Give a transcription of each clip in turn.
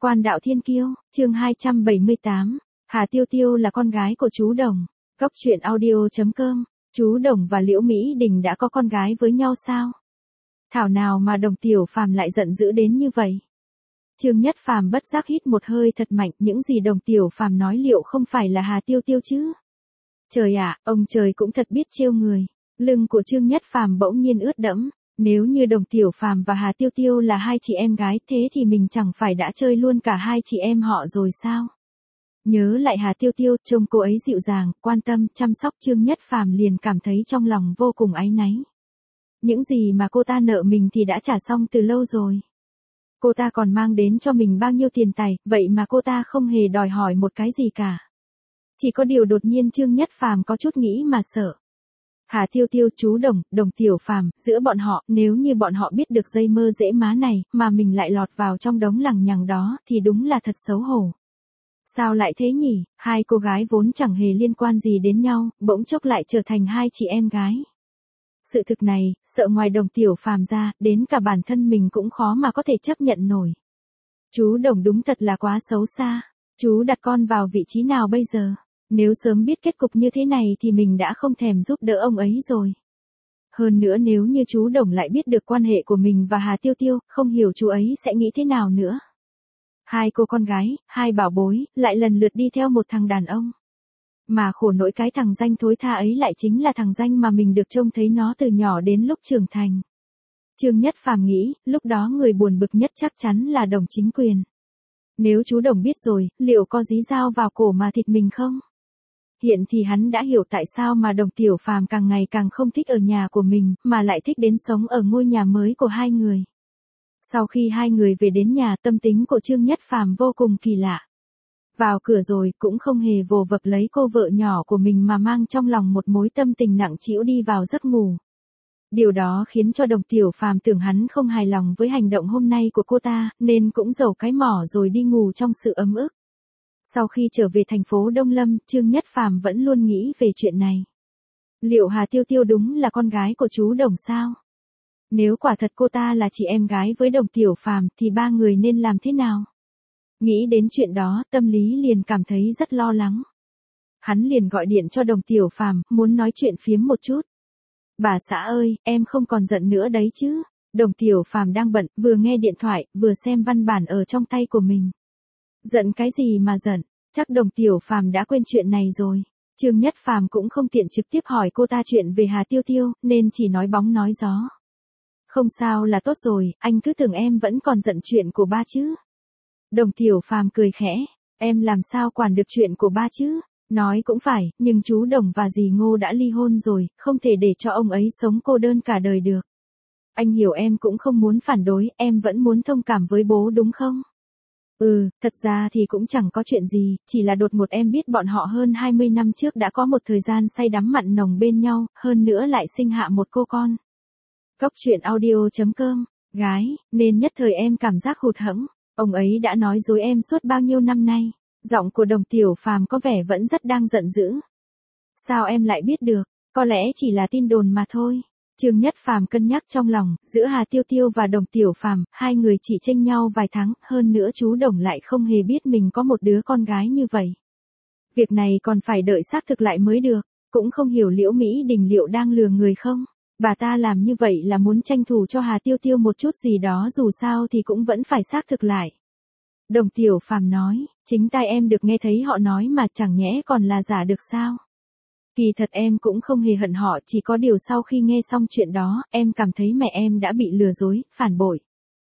Quan đạo thiên kiêu, chương 278. Hà Tiêu Tiêu là con gái của chú Đồng. Góc truyện audio.com. Chú Đồng và Liễu Mỹ Đình đã có con gái với nhau sao? Thảo nào mà Đồng Tiểu Phàm lại giận dữ đến như vậy? Trương Nhất Phàm bất giác hít một hơi thật mạnh, những gì Đồng Tiểu Phàm nói liệu không phải là Hà Tiêu Tiêu chứ? Trời ạ, ông trời cũng thật biết trêu người. Lưng của Trương Nhất Phàm bỗng nhiên ướt đẫm. Nếu như Đồng Tiểu Phàm và Hà Tiêu Tiêu là hai chị em gái, thế thì mình chẳng phải đã chơi luôn cả hai chị em họ rồi sao? Nhớ lại Hà Tiêu Tiêu, trông cô ấy dịu dàng, quan tâm, chăm sóc, Trương Nhất Phàm liền cảm thấy trong lòng vô cùng áy náy. Những gì mà cô ta nợ mình thì đã trả xong từ lâu rồi. Cô ta còn mang đến cho mình bao nhiêu tiền tài, vậy mà cô ta không hề đòi hỏi một cái gì cả. Chỉ có điều đột nhiên Trương Nhất Phàm có chút nghĩ mà sợ. Hà Tiêu Tiêu, chú Đồng, Đồng Tiểu Phàm, giữa bọn họ, nếu như bọn họ biết được dây mơ dễ má này, mà mình lại lọt vào trong đống lằng nhằng đó, thì đúng là thật xấu hổ. Sao lại thế nhỉ, hai cô gái vốn chẳng hề liên quan gì đến nhau, bỗng chốc lại trở thành hai chị em gái. Sự thực này, sợ ngoài Đồng Tiểu Phàm ra, đến cả bản thân mình cũng khó mà có thể chấp nhận nổi. Chú Đồng đúng thật là quá xấu xa. Chú đặt con vào vị trí nào bây giờ? Nếu sớm biết kết cục như thế này thì mình đã không thèm giúp đỡ ông ấy rồi. Hơn nữa nếu như chú Đồng lại biết được quan hệ của mình và Hà Tiêu Tiêu, không hiểu chú ấy sẽ nghĩ thế nào nữa. Hai cô con gái, hai bảo bối, lại lần lượt đi theo một thằng đàn ông. Mà khổ nỗi cái thằng danh thối tha ấy lại chính là thằng danh mà mình được trông thấy nó từ nhỏ đến lúc trưởng thành. Trương Nhất Phàm nghĩ, lúc đó người buồn bực nhất chắc chắn là Đồng Chính Quyền. Nếu chú Đồng biết rồi, liệu có dí dao vào cổ mà thịt mình không? Hiện thì hắn đã hiểu tại sao mà Đồng Tiểu Phàm càng ngày càng không thích ở nhà của mình, mà lại thích đến sống ở ngôi nhà mới của hai người. Sau khi hai người về đến nhà, tâm tính của Trương Nhất Phàm vô cùng kỳ lạ. Vào cửa rồi, cũng không hề vồ vập lấy cô vợ nhỏ của mình mà mang trong lòng một mối tâm tình nặng trĩu đi vào giấc ngủ. Điều đó khiến cho Đồng Tiểu Phàm tưởng hắn không hài lòng với hành động hôm nay của cô ta, nên cũng giầu cái mỏ rồi đi ngủ trong sự ấm ức. Sau khi trở về thành phố Đông Lâm, Trương Nhất Phàm vẫn luôn nghĩ về chuyện này. Liệu Hà Tiêu Tiêu đúng là con gái của chú Đồng sao? Nếu quả thật cô ta là chị em gái với Đồng Tiểu Phàm thì ba người nên làm thế nào? Nghĩ đến chuyện đó, tâm lý liền cảm thấy rất lo lắng. Hắn liền gọi điện cho Đồng Tiểu Phàm, muốn nói chuyện phiếm một chút. Bà xã ơi, em không còn giận nữa đấy chứ? Đồng Tiểu Phàm đang bận, vừa nghe điện thoại, vừa xem văn bản ở trong tay của mình. Giận cái gì mà giận, chắc Đồng Tiểu Phàm đã quên chuyện này rồi. Trương Nhất Phàm cũng không tiện trực tiếp hỏi cô ta chuyện về Hà Tiêu Tiêu, nên chỉ nói bóng nói gió. Không sao là tốt rồi, anh cứ tưởng em vẫn còn giận chuyện của ba chứ. Đồng Tiểu Phàm cười khẽ, em làm sao quản được chuyện của ba chứ? Nói cũng phải, nhưng chú Đồng và dì Ngô đã ly hôn rồi, không thể để cho ông ấy sống cô đơn cả đời được. Anh hiểu em cũng không muốn phản đối, em vẫn muốn thông cảm với bố đúng không? Thật ra thì cũng chẳng có chuyện gì, chỉ là đột ngột em biết bọn họ hơn 20 năm trước đã có một thời gian say đắm mặn nồng bên nhau, hơn nữa lại sinh hạ một cô con. Góc truyện audio.com, gái, nên nhất thời em cảm giác hụt hẫng, ông ấy đã nói dối em suốt bao nhiêu năm nay. Giọng của Đồng Tiểu Phàm có vẻ vẫn rất đang giận dữ. Sao em lại biết được, có lẽ chỉ là tin đồn mà thôi. Trương Nhất Phàm cân nhắc trong lòng, giữa Hà Tiêu Tiêu và Đồng Tiểu Phàm, hai người chỉ chênh nhau vài tháng, hơn nữa chú Đồng lại không hề biết mình có một đứa con gái như vậy. Việc này còn phải đợi xác thực lại mới được, cũng không hiểu Liễu Mỹ Đình liệu đang lừa người không? Bà ta làm như vậy là muốn tranh thủ cho Hà Tiêu Tiêu một chút gì đó, dù sao thì cũng vẫn phải xác thực lại. Đồng Tiểu Phàm nói, chính tai em được nghe thấy họ nói mà, chẳng nhẽ còn là giả được sao? Kỳ thật em cũng không hề hận họ, chỉ có điều sau khi nghe xong chuyện đó, em cảm thấy mẹ em đã bị lừa dối, phản bội.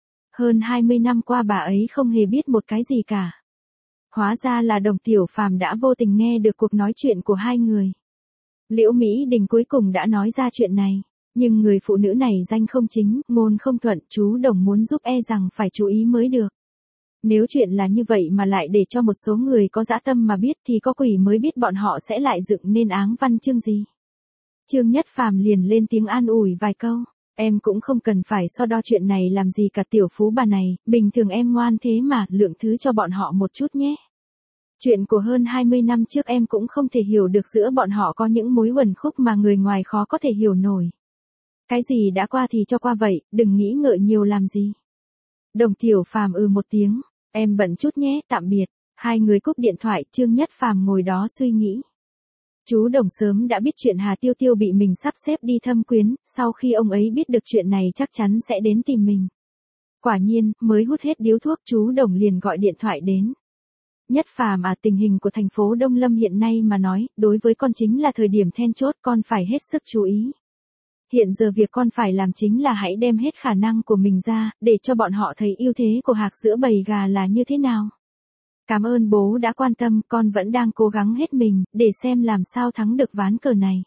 Hơn 20 năm qua bà ấy không hề biết một cái gì cả. Hóa ra là Đồng Tiểu Phàm đã vô tình nghe được cuộc nói chuyện của hai người. Liễu Mỹ Đình cuối cùng đã nói ra chuyện này, nhưng người phụ nữ này danh không chính, ngôn không thuận, chú Đồng muốn giúp e rằng phải chú ý mới được. Nếu chuyện là như vậy mà lại để cho một số người có dã tâm mà biết thì có quỷ mới biết bọn họ sẽ lại dựng nên áng văn chương gì. Trương Nhất Phàm liền lên tiếng an ủi vài câu, em cũng không cần phải so đo chuyện này làm gì cả tiểu phú bà này, bình thường em ngoan thế mà, lượng thứ cho bọn họ một chút nhé. Chuyện của hơn 20 năm trước em cũng không thể hiểu được, giữa bọn họ có những mối uẩn khúc mà người ngoài khó có thể hiểu nổi. Cái gì đã qua thì cho qua vậy, đừng nghĩ ngợi nhiều làm gì. Đồng Tiểu Phàm một tiếng, Em bận chút nhé, tạm biệt. Hai người cúp điện thoại, Trương Nhất Phàm ngồi đó suy nghĩ. Chú Đồng sớm đã biết chuyện Hà Tiêu Tiêu bị mình sắp xếp đi thâm quyến, sau khi ông ấy biết được chuyện này chắc chắn sẽ đến tìm mình. Quả nhiên, mới hút hết điếu thuốc chú Đồng liền gọi điện thoại đến. Nhất Phàm à, tình hình của thành phố Đông Lâm hiện nay mà nói, đối với con chính là thời điểm then chốt, con phải hết sức chú ý. Hiện giờ việc con phải làm chính là hãy đem hết khả năng của mình ra, để cho bọn họ thấy ưu thế của hạc giữa bầy gà là như thế nào. Cảm ơn bố đã quan tâm, con vẫn đang cố gắng hết mình, để xem làm sao thắng được ván cờ này.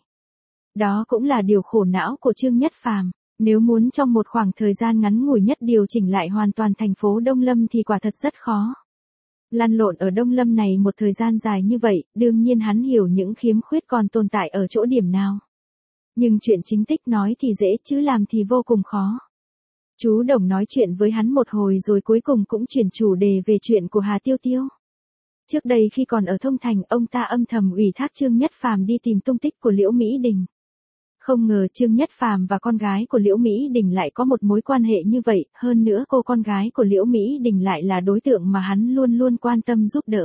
Đó cũng là điều khổ não của Trương Nhất Phàm. Nếu muốn trong một khoảng thời gian ngắn ngủi nhất điều chỉnh lại hoàn toàn thành phố Đông Lâm thì quả thật rất khó. Lăn lộn ở Đông Lâm này một thời gian dài như vậy, đương nhiên hắn hiểu những khiếm khuyết còn tồn tại ở chỗ điểm nào. Nhưng chuyện chính tích nói thì dễ chứ làm thì vô cùng khó. Chú Đồng nói chuyện với hắn một hồi rồi cuối cùng cũng chuyển chủ đề về chuyện của Hà Tiêu Tiêu. Trước đây khi còn ở Thông Thành, ông ta âm thầm ủy thác Trương Nhất Phàm đi tìm tung tích của Liễu Mỹ Đình. Không ngờ Trương Nhất Phàm và con gái của Liễu Mỹ Đình lại có một mối quan hệ như vậy, hơn nữa cô con gái của Liễu Mỹ Đình lại là đối tượng mà hắn luôn luôn quan tâm giúp đỡ.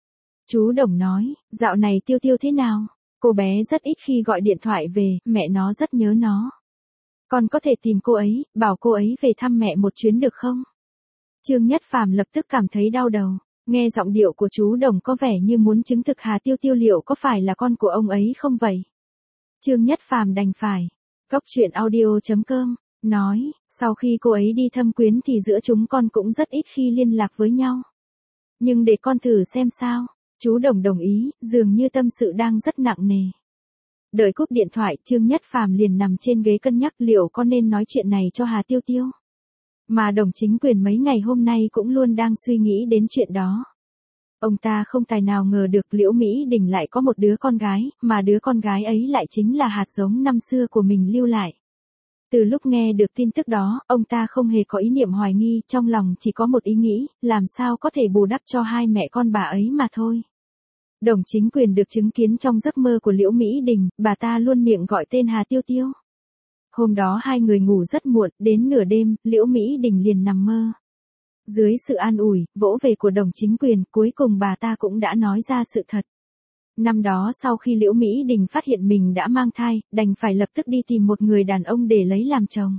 Chú Đồng nói, dạo này Tiêu Tiêu thế nào? Cô bé rất ít khi gọi điện thoại về, mẹ nó rất nhớ nó. Con có thể tìm cô ấy, bảo cô ấy về thăm mẹ một chuyến được không? Trương Nhất Phàm lập tức cảm thấy đau đầu, nghe giọng điệu của chú Đồng có vẻ như muốn chứng thực Hà Tiêu Tiêu liệu có phải là con của ông ấy không vậy? Trương Nhất Phàm đành phải. Cốc truyện audio.com nói, sau khi cô ấy đi thâm quyến thì giữa chúng con cũng rất ít khi liên lạc với nhau. Nhưng để con thử xem sao. Chú Đồng đồng ý, dường như tâm sự đang rất nặng nề. Đợi cúp điện thoại, Trương Nhất Phàm liền nằm trên ghế cân nhắc liệu có nên nói chuyện này cho Hà Tiêu Tiêu. Mà Đồng chính quyền mấy ngày hôm nay cũng luôn đang suy nghĩ đến chuyện đó. Ông ta không tài nào ngờ được Liễu Mỹ Đình lại có một đứa con gái, mà đứa con gái ấy lại chính là hạt giống năm xưa của mình lưu lại. Từ lúc nghe được tin tức đó, ông ta không hề có ý niệm hoài nghi, trong lòng chỉ có một ý nghĩ, làm sao có thể bù đắp cho hai mẹ con bà ấy mà thôi. Đồng chính quyền được chứng kiến trong giấc mơ của Liễu Mỹ Đình, bà ta luôn miệng gọi tên Hà Tiêu Tiêu. Hôm đó hai người ngủ rất muộn, đến nửa đêm, Liễu Mỹ Đình liền nằm mơ. Dưới sự an ủi, vỗ về của đồng chính quyền, cuối cùng bà ta cũng đã nói ra sự thật. Năm đó sau khi Liễu Mỹ Đình phát hiện mình đã mang thai, đành phải lập tức đi tìm một người đàn ông để lấy làm chồng.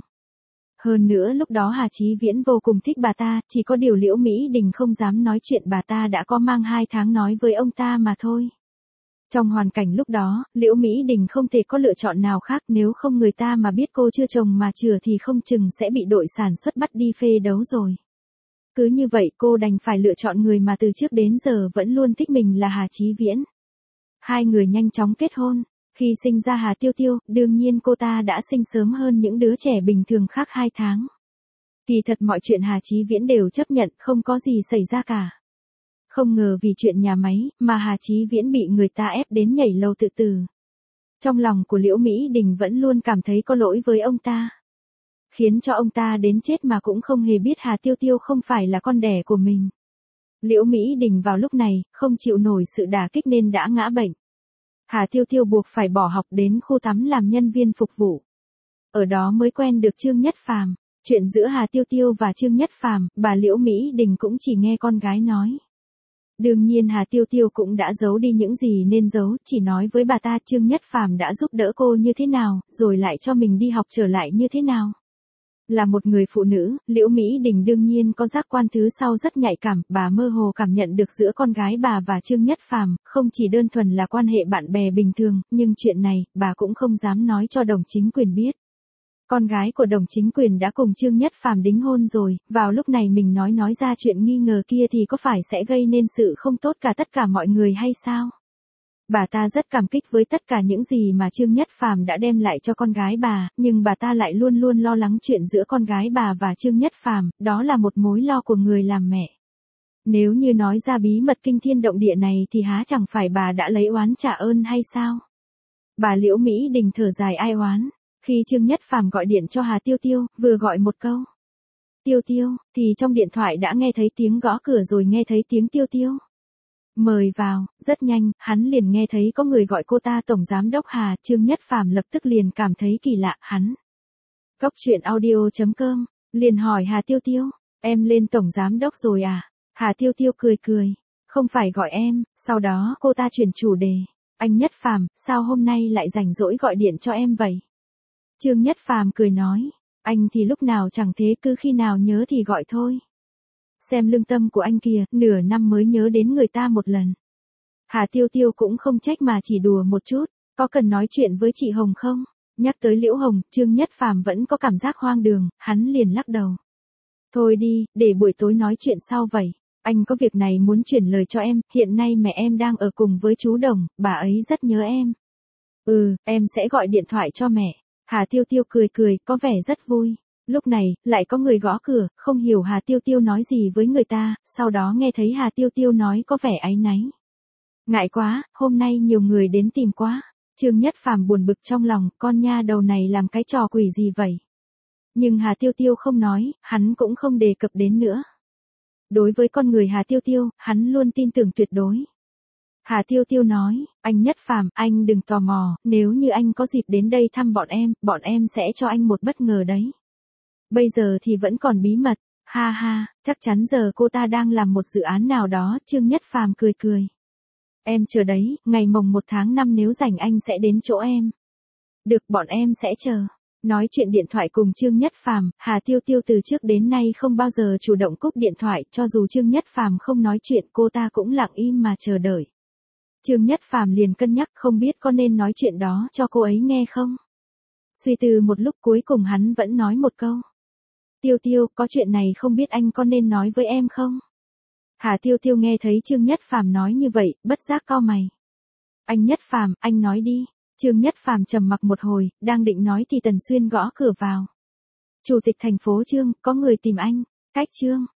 Hơn nữa lúc đó Hà Chí Viễn vô cùng thích bà ta, chỉ có điều Liễu Mỹ Đình không dám nói chuyện bà ta đã có mang 2 tháng nói với ông ta mà thôi. Trong hoàn cảnh lúc đó, Liễu Mỹ Đình không thể có lựa chọn nào khác, nếu không người ta mà biết cô chưa chồng mà chừa thì không chừng sẽ bị đội sản xuất bắt đi phê đấu rồi. Cứ như vậy cô đành phải lựa chọn người mà từ trước đến giờ vẫn luôn thích mình là Hà Chí Viễn. Hai người nhanh chóng kết hôn. Khi sinh ra Hà Tiêu Tiêu, đương nhiên cô ta đã sinh sớm hơn những đứa trẻ bình thường khác 2 tháng. Kỳ thật mọi chuyện Hà Chí Viễn đều chấp nhận, không có gì xảy ra cả. Không ngờ vì chuyện nhà máy, mà Hà Chí Viễn bị người ta ép đến nhảy lầu tự tử. Trong lòng của Liễu Mỹ Đình vẫn luôn cảm thấy có lỗi với ông ta. Khiến cho ông ta đến chết mà cũng không hề biết Hà Tiêu Tiêu không phải là con đẻ của mình. Liễu Mỹ Đình vào lúc này, không chịu nổi sự đả kích nên đã ngã bệnh. Hà Tiêu Tiêu buộc phải bỏ học đến khu tắm làm nhân viên phục vụ. Ở đó mới quen được Trương Nhất Phàm. Chuyện giữa Hà Tiêu Tiêu và Trương Nhất Phàm, bà Liễu Mỹ Đình cũng chỉ nghe con gái nói. Đương nhiên Hà Tiêu Tiêu cũng đã giấu đi những gì nên giấu, chỉ nói với bà ta Trương Nhất Phàm đã giúp đỡ cô như thế nào, rồi lại cho mình đi học trở lại như thế nào. Là một người phụ nữ, Liễu Mỹ Đình đương nhiên có giác quan thứ sau rất nhạy cảm, bà mơ hồ cảm nhận được giữa con gái bà và Trương Nhất Phàm không chỉ đơn thuần là quan hệ bạn bè bình thường, nhưng chuyện này, bà cũng không dám nói cho đồng chính quyền biết. Con gái của đồng chính quyền đã cùng Trương Nhất Phàm đính hôn rồi, vào lúc này mình nói ra chuyện nghi ngờ kia thì có phải sẽ gây nên sự không tốt cả tất cả mọi người hay sao? Bà ta rất cảm kích với tất cả những gì mà Trương Nhất Phàm đã đem lại cho con gái bà, nhưng bà ta lại luôn luôn lo lắng chuyện giữa con gái bà và Trương Nhất Phàm, đó là một mối lo của người làm mẹ. Nếu như nói ra bí mật kinh thiên động địa này thì há chẳng phải bà đã lấy oán trả ơn hay sao? Bà Liễu Mỹ Đình thở dài ai oán, khi Trương Nhất Phàm gọi điện cho Hà Tiêu Tiêu, vừa gọi một câu Tiêu Tiêu, thì trong điện thoại đã nghe thấy tiếng gõ cửa rồi nghe thấy tiếng Tiêu Tiêu. Mời vào, rất nhanh, hắn liền nghe thấy có người gọi cô ta Tổng Giám đốc Hà, Trương Nhất Phàm lập tức liền cảm thấy kỳ lạ, hắn. Cốc truyện audio.com, liền hỏi Hà Tiêu Tiêu, em lên Tổng Giám đốc rồi à? Hà Tiêu Tiêu cười cười. Không phải gọi em, sau đó cô ta chuyển chủ đề. Anh Nhất Phàm, sao hôm nay lại rảnh rỗi gọi điện cho em vậy? Trương Nhất Phàm cười nói. Anh thì lúc nào chẳng thế, cứ khi nào nhớ thì gọi thôi. Xem lương tâm của anh kìa, nửa năm mới nhớ đến người ta một lần. Hà Tiêu Tiêu cũng không trách mà chỉ đùa một chút. Có cần nói chuyện với chị Hồng không? Nhắc tới Liễu Hồng, Trương Nhất Phàm vẫn có cảm giác hoang đường, hắn liền lắc đầu. Thôi đi, để buổi tối nói chuyện sau vậy. Anh có việc này muốn chuyển lời cho em, hiện nay mẹ em đang ở cùng với chú Đồng, bà ấy rất nhớ em. Em sẽ gọi điện thoại cho mẹ. Hà Tiêu Tiêu cười cười, có vẻ rất vui. Lúc này, lại có người gõ cửa, không hiểu Hà Tiêu Tiêu nói gì với người ta, sau đó nghe thấy Hà Tiêu Tiêu nói có vẻ áy náy. Ngại quá, hôm nay nhiều người đến tìm quá. Trương Nhất Phàm buồn bực trong lòng, con nha đầu này làm cái trò quỷ gì vậy? Nhưng Hà Tiêu Tiêu không nói, hắn cũng không đề cập đến nữa. Đối với con người Hà Tiêu Tiêu, hắn luôn tin tưởng tuyệt đối. Hà Tiêu Tiêu nói, anh Nhất Phàm, anh đừng tò mò, nếu như anh có dịp đến đây thăm bọn em sẽ cho anh một bất ngờ đấy. Bây giờ thì vẫn còn bí mật, ha ha, chắc chắn giờ cô ta đang làm một dự án nào đó, Trương Nhất Phàm cười cười. Em chờ đấy, ngày mồng 1 tháng 5 nếu rảnh anh sẽ đến chỗ em. Được, bọn em sẽ chờ. Nói chuyện điện thoại cùng Trương Nhất Phàm, Hà Tiêu Tiêu từ trước đến nay không bao giờ chủ động cúp điện thoại, cho dù Trương Nhất Phàm không nói chuyện cô ta cũng lặng im mà chờ đợi. Trương Nhất Phàm liền cân nhắc không biết có nên nói chuyện đó cho cô ấy nghe không. Suy tư một lúc cuối cùng hắn vẫn nói một câu. Tiêu Tiêu, có chuyện này không biết anh có nên nói với em không? Hà Tiêu Tiêu nghe thấy Trương Nhất Phàm nói như vậy, bất giác cau mày. Anh Nhất Phàm, anh nói đi. Trương Nhất Phàm trầm mặc một hồi, đang định nói thì Tần Xuyên gõ cửa vào. Chủ tịch thành phố Trương, có người tìm anh. Cách Trương.